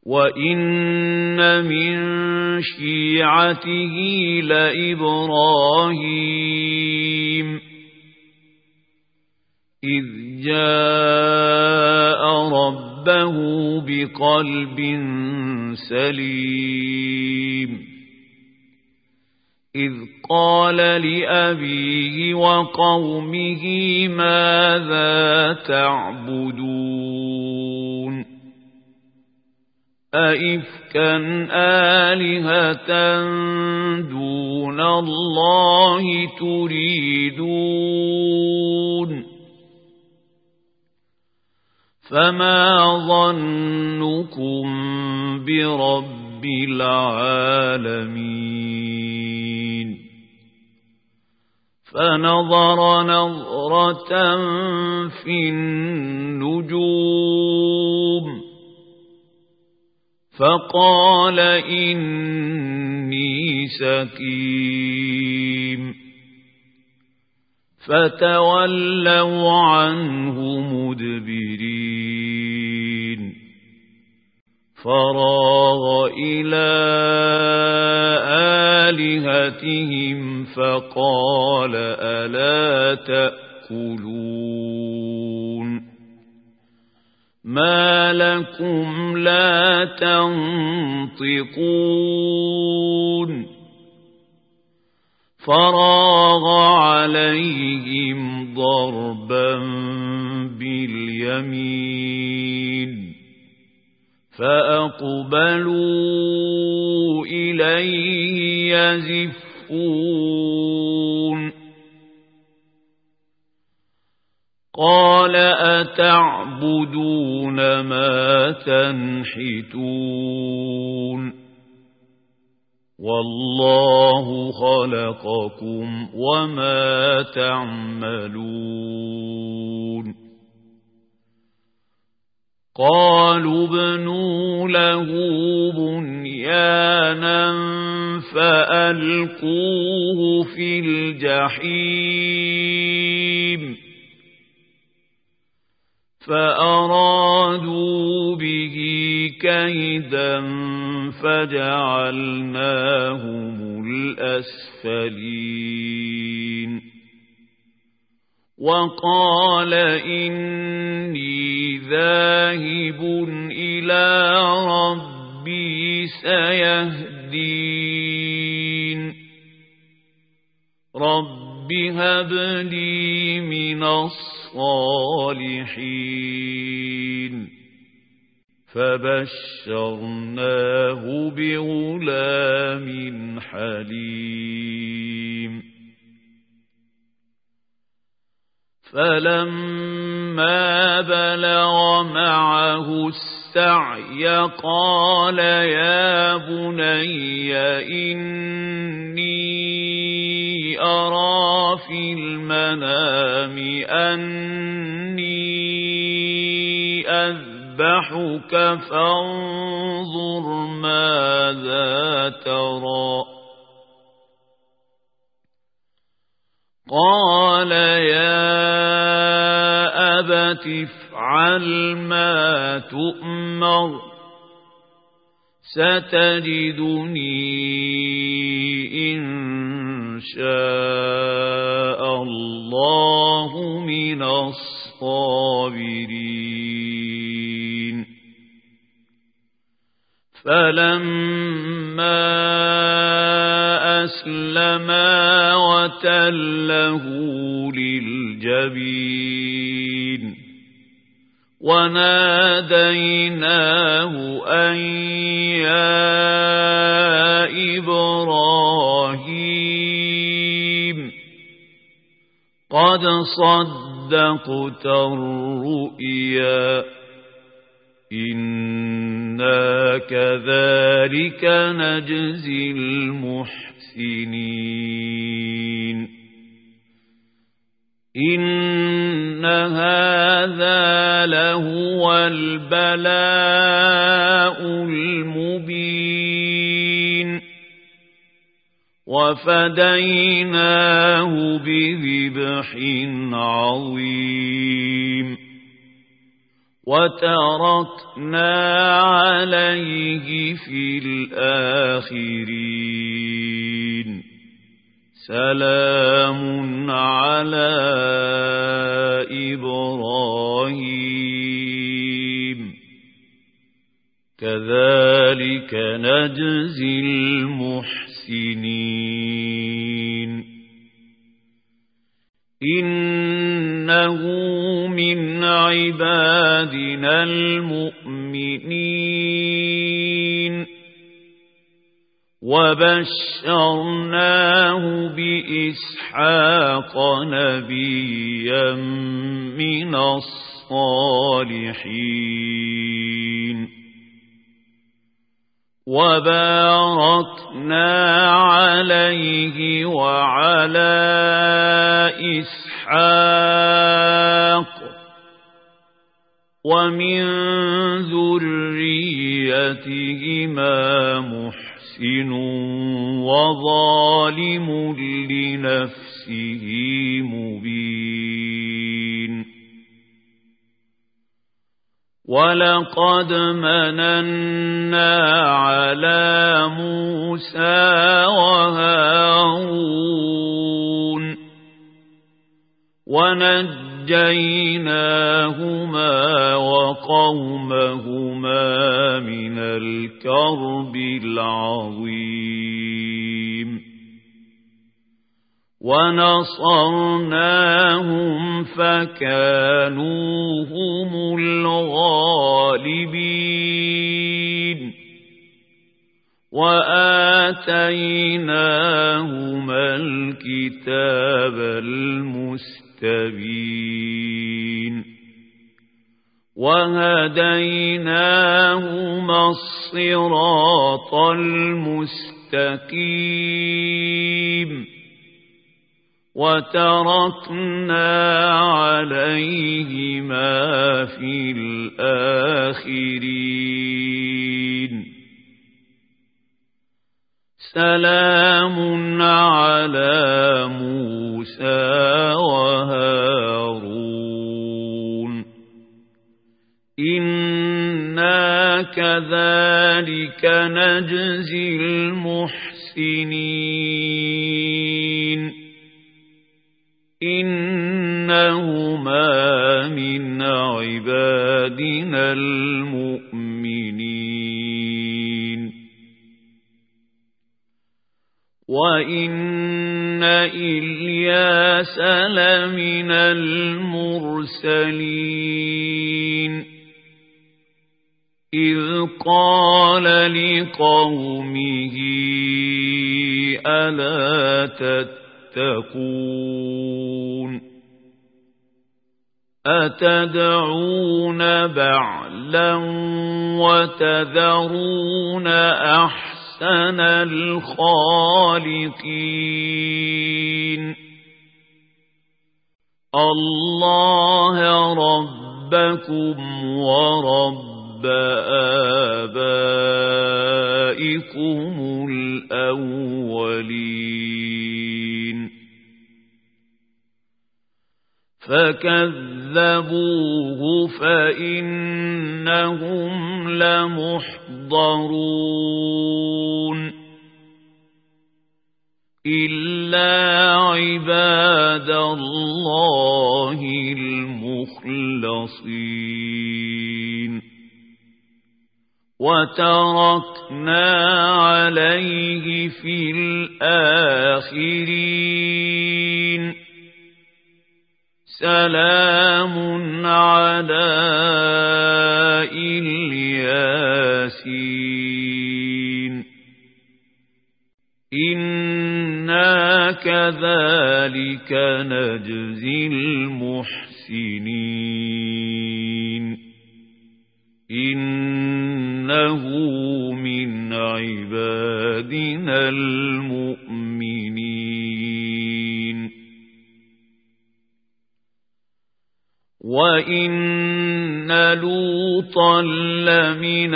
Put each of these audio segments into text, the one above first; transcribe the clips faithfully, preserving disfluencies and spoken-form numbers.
وَإِنَّ مِن شِيعَتِهِ لَإِبْرَاهِيمَ إِذْ جَاءَ رَبَّهُ بِقَلْبٍ سَلِيمٍ إِذْ قَالَ لِأَبِيهِ وَقَوْمِهِ مَاذَا تَعْبُدُونَ أَئِفْكًا آلِهَةً دُونَ اللَّهِ تُرِيدُونَ فَمَا ظَنُّكُمْ بِرَبِّ الْعَالَمِينَ فَنَظَرَ نَظْرَةً فِي النُّجُومِ فَقَالَ إِنِّي سَقِيمٌ فَتَوَلَّوْا عَنْهُ مُدْبِرِينَ فَرَاغَ إِلَى آلِهَتِهِمْ فَقَالَ أَلَا تَأْكُلُونَ مَا لَكُمْ لَا تَنطِقُونَ فَرَاغَ عَلَيْهِمْ ضَرْبًا بِالْيَمِينِ فَأَقْبَلُوا إِلَيْهِ يَزِفُّونَ قَالَ أَتَعْبُدُونَ مَا تَنْحِتُونَ وَاللَّهُ خَلَقَكُمْ وَمَا تَعْمَلُونَ قَالُوا ابْنُوا لَهُ بُنْيَانًا فَأَلْقُوهُ فِي الْجَحِيمِ فَأَرَادُوا بِهِ كَيْدًا فَجَعَلْنَاهُمُ الْأَسْفَلِينَ وَقَالَ إِنِّي ذَاهِبٌ إِلَى رَبِّي سَيَهْدِينِ رَبِّ هَبْ لِي مِنَ الصَّالِحِينَ فَبَشَّرْنَاهُ بِغُلَامٍ حَلِيمٍ فَلَمَّا بَلَغَ مَعَهُ السَّعْيَ قَالَ يَا بُنَيَّ إِنِّي أَرَى فِي الْمَنَامِ أَنِّي أَذْبَحُكَ فَانظُرْ مَاذَا تَرَى قَالَ يَا أَبَتِ افْعَلْ مَا تُؤْمَرُ سَتَجِدُنِي إِن شَاءَ اللَّهُ مِنَ الصَّابِرِينَ فَلَمَّا أَسْلَمَا وَتَلَّهُ لِلْجَبِينِ وَنَادَيْنَاهُ أَن يَا إِبْرَاهِيمُ قَدْ صَدَّقْتَ الرُّؤْيَا إِنَّا كَذَلِكَ نَجْزِي الْمُحْسِنِينَ إِنَّ هَذَا لَهُوَ الْبَلَاءُ الْمُبِينُ وَفَدَيْنَاهُ بِذِبْحٍ عَظِيمٍ وتركنا عليه في الآخرين سلام على إبراهيم كذلك نجزي المحسنين إنه من عبادنا المؤمنين وبشرناه بإسحاق نبيا من الصالحين وباركنا عليه وعلى إسحاق ومن ذريتهما محسن وظالم لنفسه مبين ولقد مننا على موسى وهارون ونجيناهما وقومهما من الكرب العظيم ونصرناهم فكانوا هم الغالبين وآتيناهما الكتاب المستبين وهديناهما الصراط المستقيم وتركنا عليهما في الآخرين سلام على موسى وهارون إنا كذلك نجزي المحسنين إنهما من عبادنا المؤمنين وإن إلياس لمن المرسلين إذ قال لقومه ألا تتقون أتدعون بعلا وتذرون أحسن أحسن الخالقين الله ربكم ورب آبائكم الأولين فكذبوه فإنهم لمحضرون إلا عباد الله المخلصين وتركنا عليه في الآخرين سلام على الياسين إنا كذلك نجزي المحسنين إنه من عبادنا المؤمنين وإن لوطا لمن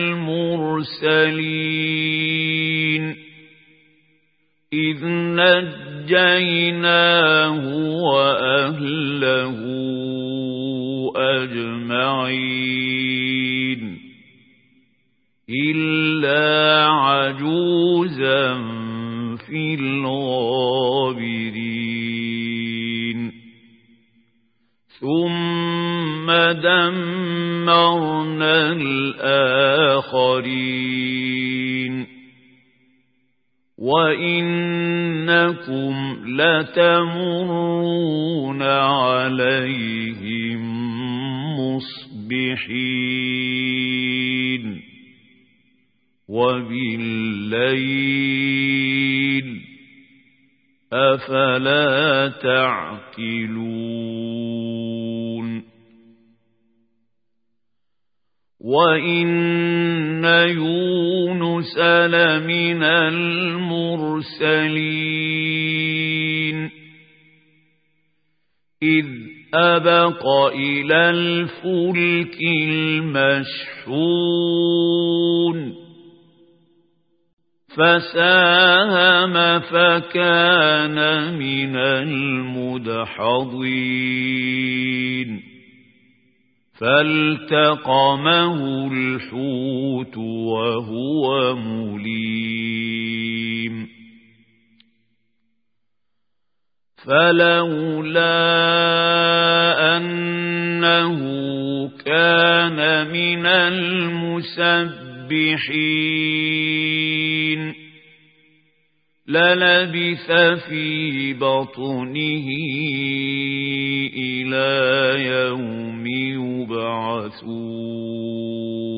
المرسلين إذ نجيناه وأهله أجمعين إلا عجوزا في الغابرين ثم دمرنا الآخرين وإنكم لتمرون عليهم مصبحين وبالليل أفلا تعقلون وإن يونس لمن المرسلين إذ أبق إلى الفلك المشحون فساهم فكان من المدحضين فالتقمه الحوت وهو مليم فلولا أنه كان من المسبحين للبث في بطنه إلى يوم يبعثون